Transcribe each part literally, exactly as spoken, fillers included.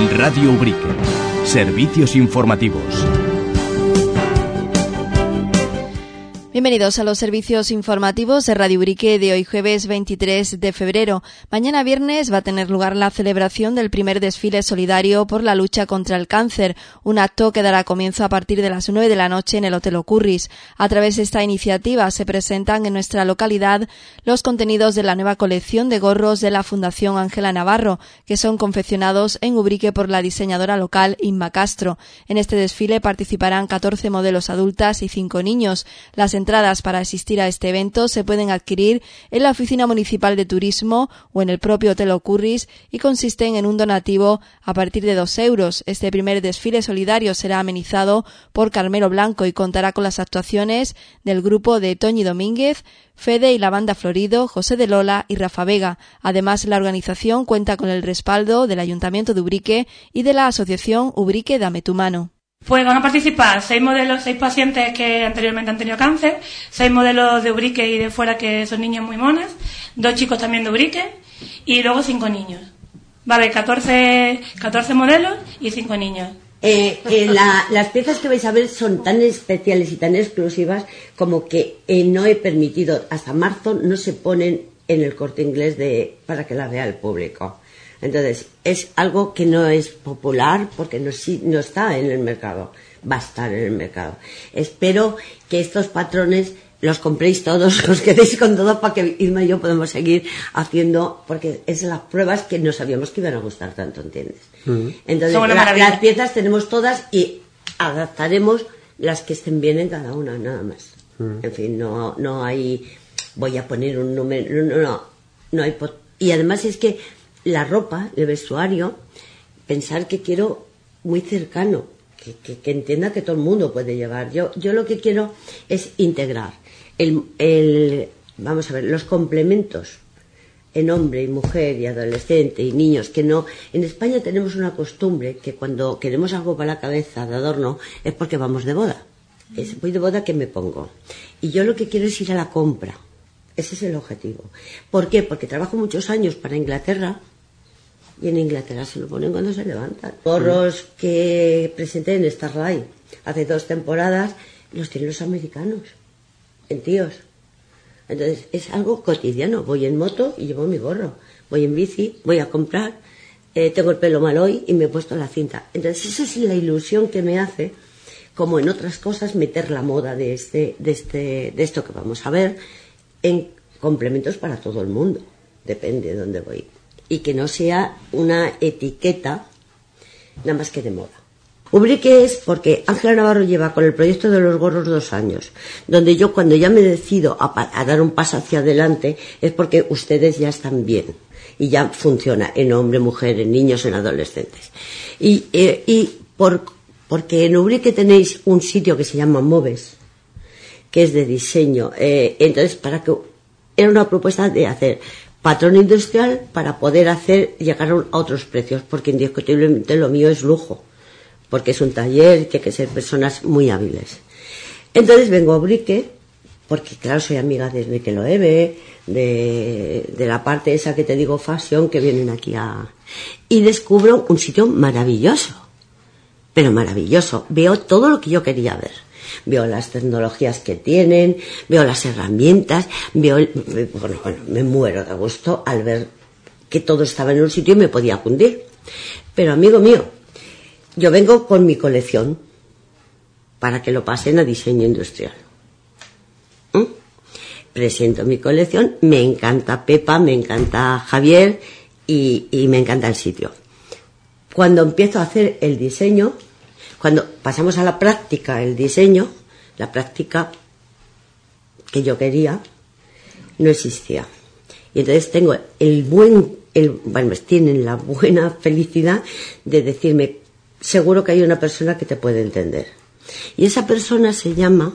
Radio Ubrique. Servicios informativos. Bienvenidos a los servicios informativos de Radio Ubrique de hoy jueves veintitrés de febrero. Mañana viernes va a tener lugar la celebración del primer desfile solidario por la lucha contra el cáncer, un acto que dará comienzo a partir de las nueve de la noche en el Hotel Ocurris. A través de esta iniciativa se presentan en nuestra localidad los contenidos de la nueva colección de gorros de la Fundación Ángela Navarro, que son confeccionados en Ubrique por la diseñadora local Inma Castro. En este desfile participarán catorce modelos adultas y cinco niños. Las entradas para asistir a este evento se pueden adquirir en la Oficina Municipal de Turismo o en el propio Hotel Ocurris y consisten en un donativo a partir de dos euros. Este primer desfile solidario será amenizado por Carmelo Blanco y contará con las actuaciones del grupo de Toñi Domínguez, Fede y la banda Florido, José de Lola y Rafa Vega. Además, la organización cuenta con el respaldo del Ayuntamiento de Ubrique y de la Asociación Ubrique Dame tu Mano. Pues van a participar seis modelos, seis pacientes que anteriormente han tenido cáncer, seis modelos de Ubrique y de fuera que son niñas muy monas, dos chicos también de Ubrique y luego cinco niños. Va a haber catorce, catorce modelos y cinco niños. Eh, eh, la, las piezas que vais a ver son tan especiales y tan exclusivas como que eh, no he permitido, hasta marzo no se ponen en el Corte Inglés de, para que las vea el público. Entonces, es algo que no es popular porque no, no está en el mercado. Va a estar en el mercado. Espero que estos patrones los compréis todos, os quedéis con todo para que Irma y yo podamos seguir haciendo, porque es las pruebas que no sabíamos que iban a gustar tanto, ¿entiendes? Mm. Entonces, la, las piezas tenemos todas y adaptaremos las que estén bien en cada una, nada más. Mm. En fin, no, no hay, voy a poner un número, no, no, no, no hay, y además es que la ropa, el vestuario, pensar que quiero muy cercano, que, que, que entienda que todo el mundo puede llevar. Yo, yo lo que quiero es integrar el, el, vamos a ver, los complementos en hombre y mujer y adolescente y niños, que no, en España tenemos una costumbre que cuando queremos algo para la cabeza de adorno es porque vamos de boda. Es, voy de boda, ¿qué me pongo? Y yo lo que quiero es ir a la compra. Ese es el objetivo. ¿Por qué? Porque trabajo muchos años para Inglaterra y en Inglaterra se lo ponen cuando se levantan. Gorros que presenté en Starlight hace dos temporadas los tienen los americanos, en tíos. Entonces es algo cotidiano. Voy en moto y llevo mi gorro. Voy en bici, voy a comprar, eh, tengo el pelo mal hoy y me he puesto la cinta. Entonces esa es la ilusión que me hace, como en otras cosas, meter la moda de, este, de, este, de esto que vamos a ver en complementos para todo el mundo. Depende de dónde voy. Y que no sea una etiqueta nada más que de moda. Ubrique es porque Ángela Navarro lleva con el proyecto de los gorros dos años, donde yo cuando ya me decido a, a dar un paso hacia adelante es porque ustedes ya están bien y ya funciona en hombre, mujer, en niños, en adolescentes. Y, eh, y por, porque en Ubrique tenéis un sitio que se llama Moves, que es de diseño. Eh, entonces, para que era una propuesta de hacer patrón industrial para poder hacer llegar a otros precios, porque indiscutiblemente lo mío es lujo, porque es un taller que hay que ser personas muy hábiles. Entonces vengo a Ubrique, porque claro, soy amiga de Enrique Loewe, de, de la parte esa que te digo fashion, que vienen aquí a... y descubro un sitio maravilloso, pero maravilloso. Veo todo lo que yo quería ver. Veo las tecnologías que tienen, veo las herramientas, veo, el, bueno, bueno, me muero de gusto al ver que todo estaba en un sitio y me podía fundir. Pero amigo mío, yo vengo con mi colección para que lo pasen a diseño industrial. ¿Mm? Presento mi colección, me encanta Pepa, me encanta Javier y, y me encanta el sitio. Cuando empiezo a hacer el diseño, cuando pasamos a la práctica, el diseño, la práctica que yo quería, no existía. Y entonces tengo el buen, el, bueno, pues tienen la buena felicidad de decirme, seguro que hay una persona que te puede entender. Y esa persona se llama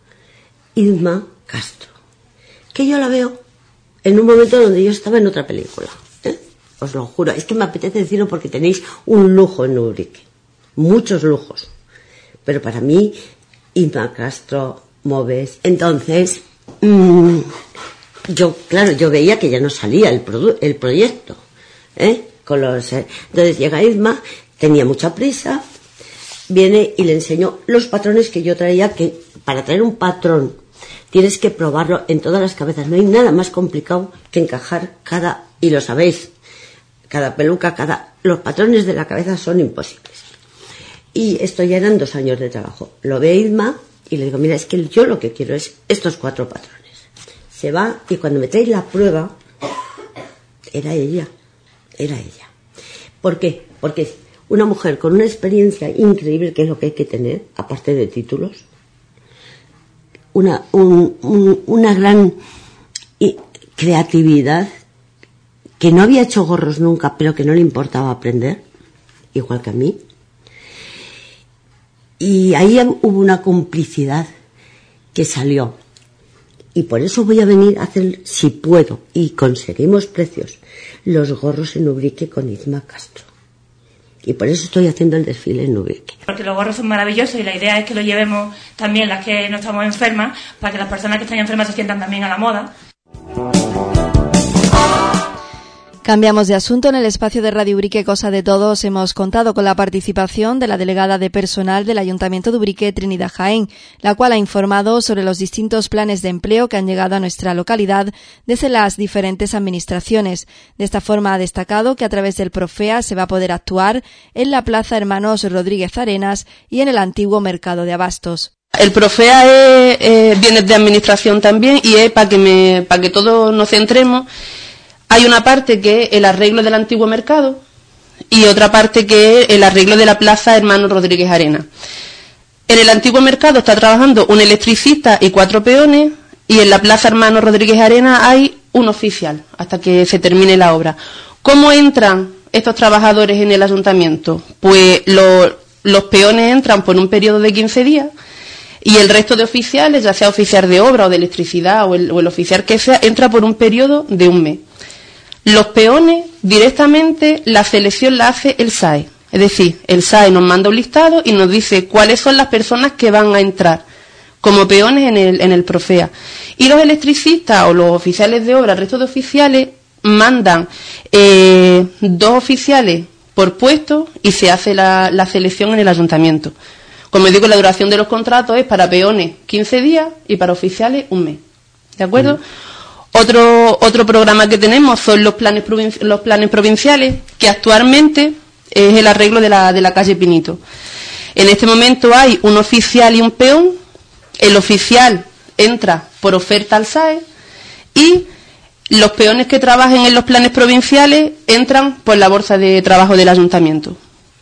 Irma Castro, que yo la veo en un momento donde yo estaba en otra película. ¿eh? Os lo juro, es que me apetece decirlo porque tenéis un lujo en Ubrique. Muchos lujos, pero para mí Irma Castro, Moves. Entonces mmm, yo claro yo veía que ya no salía el, produ- el proyecto ¿eh? Con los, eh. Entonces llega Irma tenía mucha prisa, viene y le enseño los patrones que yo traía, que para traer un patrón tienes que probarlo en todas las cabezas. No hay nada más complicado que encajar cada, y lo sabéis, cada peluca, cada, los patrones de la cabeza son imposibles. Y esto ya eran dos años de trabajo. Lo ve Irma y le digo, mira, es que yo lo que quiero es estos cuatro patrones. Se va y cuando me trae la prueba, era ella, era ella. ¿Por qué? Porque una mujer con una experiencia increíble, que es lo que hay que tener, aparte de títulos, una, un, un, una gran creatividad, que no había hecho gorros nunca, pero que no le importaba aprender, igual que a mí. Y ahí hubo una complicidad que salió. Y por eso voy a venir a hacer, si puedo, y conseguimos precios, los gorros en Ubrique con Irma Castro. Y por eso estoy haciendo el desfile en Ubrique. Porque los gorros son maravillosos y la idea es que lo llevemos también las que no estamos enfermas, para que las personas que están enfermas se sientan también a la moda. Cambiamos de asunto. En el espacio de Radio Ubrique Cosa de Todos hemos contado con la participación de la delegada de personal del Ayuntamiento de Ubrique, Trinidad Jaén, la cual ha informado sobre los distintos planes de empleo que han llegado a nuestra localidad desde las diferentes administraciones. De esta forma ha destacado que a través del Profea se va a poder actuar en la Plaza Hermanos Rodríguez Arenas y en el antiguo Mercado de Abastos. El Profea es, eh, viene de administración también y es para que, me, para que todos nos centremos. Hay una parte que es el arreglo del antiguo mercado y otra parte que es el arreglo de la Plaza Hermanos Rodríguez Arenas. En el antiguo mercado está trabajando un electricista y cuatro peones, y en la Plaza Hermanos Rodríguez Arenas hay un oficial hasta que se termine la obra. ¿Cómo entran estos trabajadores en el ayuntamiento? Pues lo, los peones entran por un periodo de quince días y el resto de oficiales, ya sea oficial de obra o de electricidad o el, o el oficial que sea, entra por un periodo de un mes. Los peones, directamente, la selección la hace el S A E. Es decir, el S A E nos manda un listado y nos dice cuáles son las personas que van a entrar como peones en el, en el Profea. Y los electricistas o los oficiales de obra, el resto de oficiales, mandan eh, dos oficiales por puesto y se hace la, la selección en el ayuntamiento. Como digo, la duración de los contratos es para peones quince días y para oficiales un mes. ¿De acuerdo? Mm. Otro, otro programa que tenemos son los planes, provinci- los planes provinciales, que actualmente es el arreglo de la, de la calle Pinito. En este momento hay un oficial y un peón. El oficial entra por oferta al S A E y los peones que trabajen en los planes provinciales entran por la bolsa de trabajo del ayuntamiento.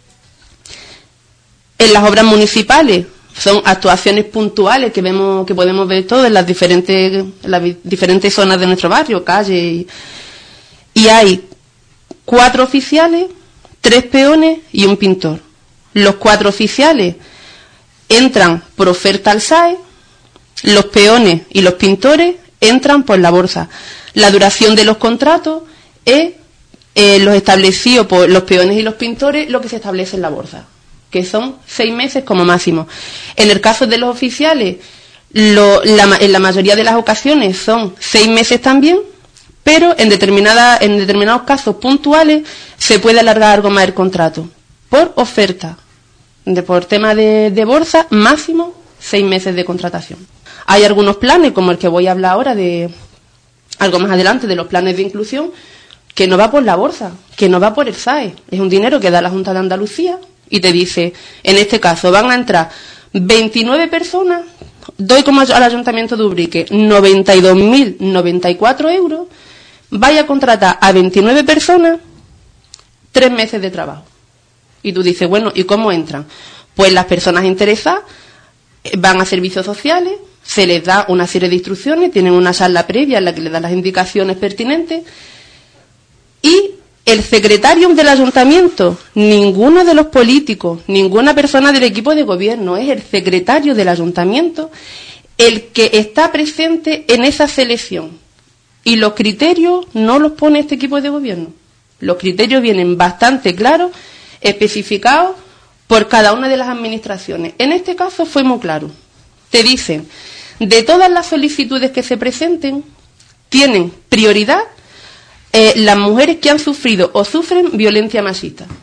En las obras municipales son actuaciones puntuales que vemos, que podemos ver todos en las diferentes, en las diferentes zonas de nuestro barrio, calles, y, y hay cuatro oficiales, tres peones y un pintor. Los cuatro oficiales entran por oferta al S A E, los peones y los pintores entran por la bolsa. La duración de los contratos es eh, los establecidos por los peones y los pintores, lo que se establece en la bolsa, que son seis meses como máximo. En el caso de los oficiales, lo, la, en la mayoría de las ocasiones son seis meses también, pero en, determinada, en determinados casos puntuales se puede alargar algo más el contrato. Por oferta, de, por tema de, de bolsa, máximo seis meses de contratación. Hay algunos planes, como el que voy a hablar ahora, de algo más adelante, de los planes de inclusión, que no va por la bolsa, que no va por el S A E. Es un dinero que da la Junta de Andalucía y te dice, en este caso van a entrar veintinueve personas, doy como al Ayuntamiento de Ubrique noventa y dos mil noventa y cuatro euros, vaya a contratar a veintinueve personas, tres meses de trabajo. Y tú dices, bueno, ¿y cómo entran? Pues las personas interesadas van a servicios sociales, se les da una serie de instrucciones, tienen una charla previa en la que les dan las indicaciones pertinentes, y el secretario del ayuntamiento, ninguno de los políticos, ninguna persona del equipo de gobierno, es el secretario del ayuntamiento el que está presente en esa selección. Y los criterios no los pone este equipo de gobierno. Los criterios vienen bastante claros, especificados por cada una de las administraciones. En este caso fue muy claro. Te dicen, de todas las solicitudes que se presenten, tienen prioridad Eh, las mujeres que han sufrido o sufren violencia machista.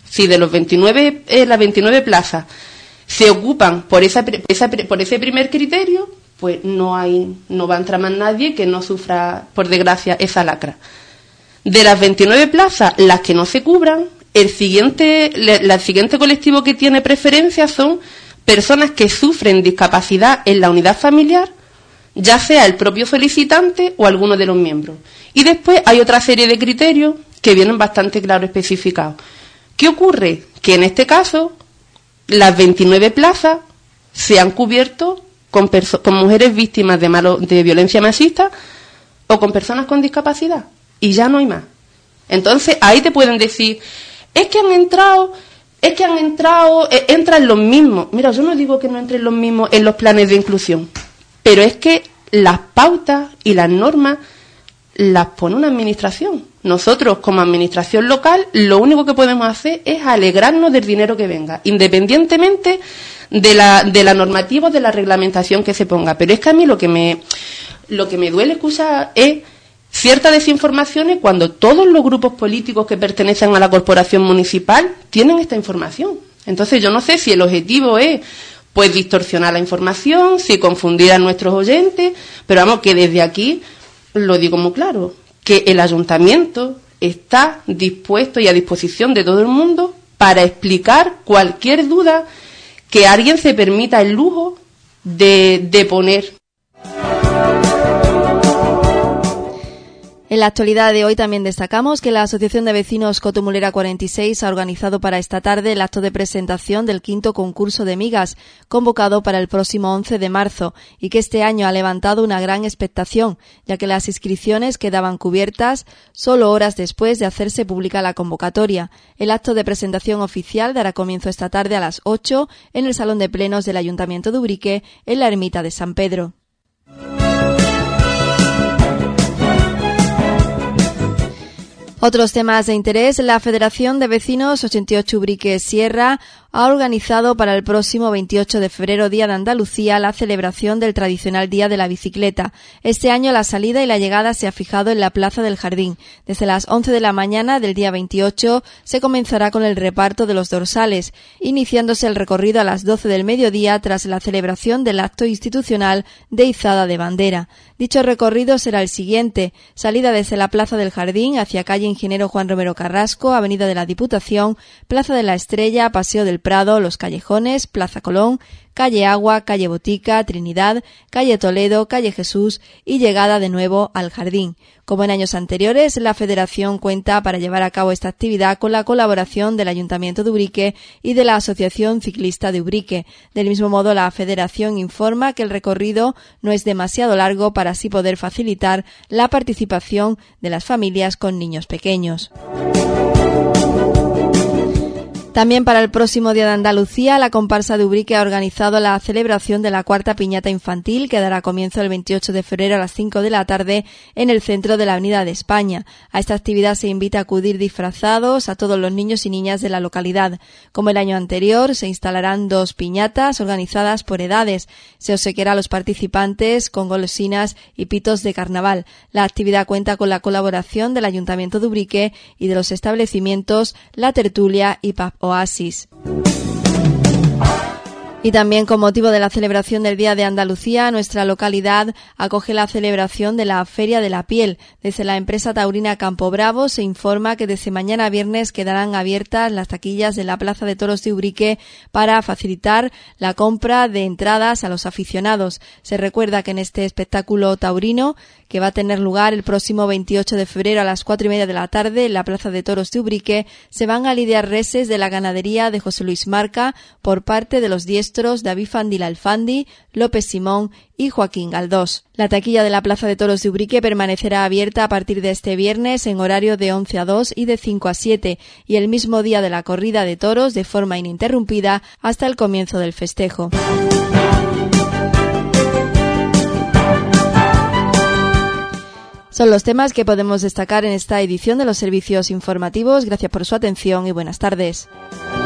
Si de los veintinueve, eh, las veintinueve plazas se ocupan por esa, esa por ese primer criterio, pues no hay, no va a entrar más nadie que no sufra, por desgracia, esa lacra. De las veintinueve plazas, las que no se cubran, el siguiente, el siguiente colectivo que tiene preferencia son personas que sufren discapacidad en la unidad familiar, ya sea el propio solicitante o alguno de los miembros. Y después hay otra serie de criterios que vienen bastante claro especificados. ¿Qué ocurre? Que en este caso, las veintinueve plazas se han cubierto con, perso- con mujeres víctimas de, malo- de violencia machista o con personas con discapacidad. Y ya no hay más. Entonces, ahí te pueden decir, es que han entrado, es que han entrado, eh, entran los mismos. Mira, yo no digo que no entren los mismos en los planes de inclusión, pero es que las pautas y las normas las pone una administración. Nosotros, como administración local, lo único que podemos hacer es alegrarnos del dinero que venga, independientemente de la, de la normativa o de la reglamentación que se ponga. Pero es que a mí lo que me, lo que me duele escuchar es ciertas desinformaciones cuando todos los grupos políticos que pertenecen a la corporación municipal tienen esta información. Entonces yo no sé si el objetivo es pues distorsionar la información, si confundir a nuestros oyentes, pero vamos, que desde aquí lo digo muy claro, que el ayuntamiento está dispuesto y a disposición de todo el mundo para explicar cualquier duda que alguien se permita el lujo de, de poner. En la actualidad de hoy también destacamos que la Asociación de Vecinos Cotomulera cuarenta y seis ha organizado para esta tarde el acto de presentación del quinto concurso de migas, convocado para el próximo once de marzo, y que este año ha levantado una gran expectación, ya que las inscripciones quedaban cubiertas solo horas después de hacerse pública la convocatoria. El acto de presentación oficial dará comienzo esta tarde a las ocho en el Salón de Plenos del Ayuntamiento de Ubrique, en la Ermita de San Pedro. Otros temas de interés. La Federación de Vecinos ochenta y ocho Ubrique Sierra ha organizado para el próximo veintiocho de febrero, Día de Andalucía, la celebración del tradicional Día de la Bicicleta. Este año la salida y la llegada se ha fijado en la Plaza del Jardín. Desde las once de la mañana del día veintiocho se comenzará con el reparto de los dorsales, iniciándose el recorrido a las doce del mediodía tras la celebración del acto institucional de izada de bandera. Dicho recorrido será el siguiente: salida desde la Plaza del Jardín hacia calle Ingeniero Juan Romero Carrasco, Avenida de la Diputación, Plaza de la Estrella, Paseo del Prado, Los Callejones, Plaza Colón, calle Agua, calle Botica, Trinidad, calle Toledo, calle Jesús y llegada de nuevo al Jardín. Como en años anteriores, la Federación cuenta para llevar a cabo esta actividad con la colaboración del Ayuntamiento de Ubrique y de la Asociación Ciclista de Ubrique. Del mismo modo, la Federación informa que el recorrido no es demasiado largo para así poder facilitar la participación de las familias con niños pequeños. También para el próximo Día de Andalucía, la comparsa de Ubrique ha organizado la celebración de la cuarta piñata infantil, que dará comienzo el veintiocho de febrero a las cinco de la tarde en el centro de la Avenida de España. A esta actividad se invita a acudir disfrazados a todos los niños y niñas de la localidad. Como el año anterior, se instalarán dos piñatas organizadas por edades. Se obsequiará a los participantes con golosinas y pitos de carnaval. La actividad cuenta con la colaboración del Ayuntamiento de Ubrique y de los establecimientos La Tertulia y Pub Oasis. Y también con motivo de la celebración del Día de Andalucía, nuestra localidad acoge la celebración de la Feria de la Piel. Desde la empresa taurina Campo Bravo se informa que desde mañana viernes quedarán abiertas las taquillas de la Plaza de Toros de Ubrique para facilitar la compra de entradas a los aficionados. Se recuerda que en este espectáculo taurino, que va a tener lugar el próximo veintiocho de febrero a las cuatro y media de la tarde en la Plaza de Toros de Ubrique, se van a lidiar reses de la ganadería de José Luis Marca por parte de los diestros David Fandil Alfandi, López Simón y Joaquín Galdós. La taquilla de la Plaza de Toros de Ubrique permanecerá abierta a partir de este viernes en horario de once a dos y de cinco a siete, y el mismo día de la corrida de toros de forma ininterrumpida hasta el comienzo del festejo. Son los temas que podemos destacar en esta edición de los servicios informativos. Gracias por su atención y buenas tardes.